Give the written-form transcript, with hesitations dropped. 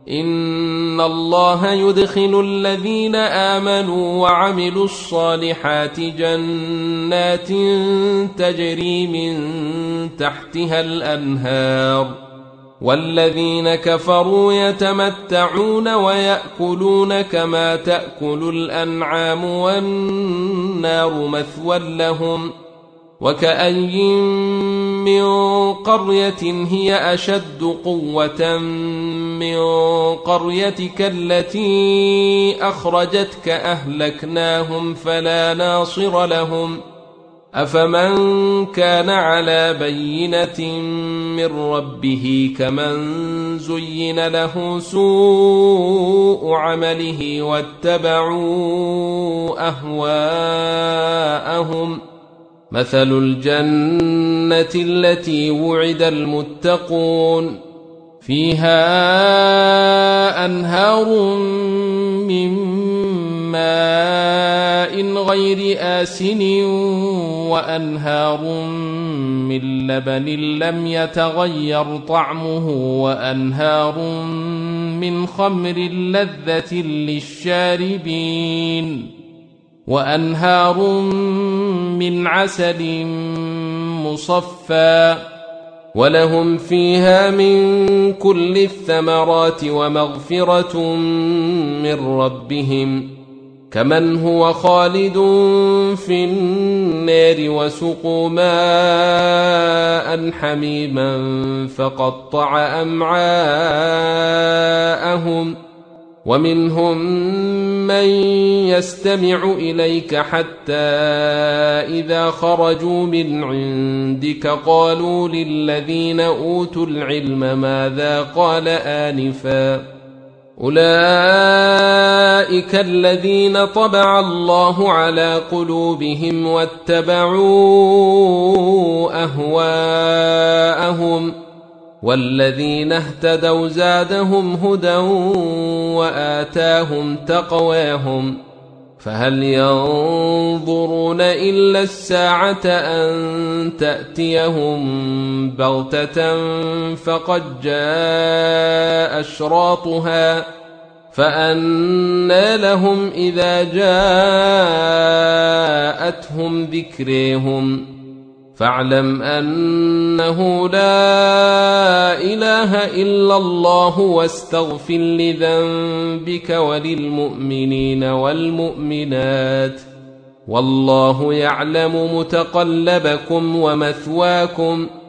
إن الله يدخل الذين آمنوا وعملوا الصالحات جنات تجري من تحتها الأنهار، والذين كفروا يتمتعون ويأكلون كما تأكل الأنعام والنار مثوى لهم. وكأي من قرية هي أشد قوة من قريتك التي أخرجتك أهلكناهم فلا ناصر لهم. أفمن كان على بينة من ربه كمن زين له سوء عمله واتبعوا أهواءهم. مثل الجنة التي وعد المتقون فيها أنهار من ماء غير آسن وأنهار من لبن لم يتغير طعمه وأنهار من خمر لذة للشاربين وأنهار من عسل مصفى ولهم فيها من كل الثمرات ومغفرة من ربهم كمن هو خالد في النار وسقوا ماء حميما فقطع أمعاءهم. ومنهم من يستمع إليك حتى إذا خرجوا من عندك قالوا للذين أوتوا العلم ماذا قال آنفا أولئك الذين طبع الله على قلوبهم واتبعوا أهواءهم والذين اهتدوا زادهم هدى وآتاهم تقواهم فهل ينظرون إلا الساعة أن تأتيهم بغتة فقد جاء أشراطها فأنى لهم إذا جاءتهم ذكريهم فاعلم أنه لا إله إلا الله واستغفر لذنبك وللمؤمنين والمؤمنات والله يعلم متقلبكم ومثواكم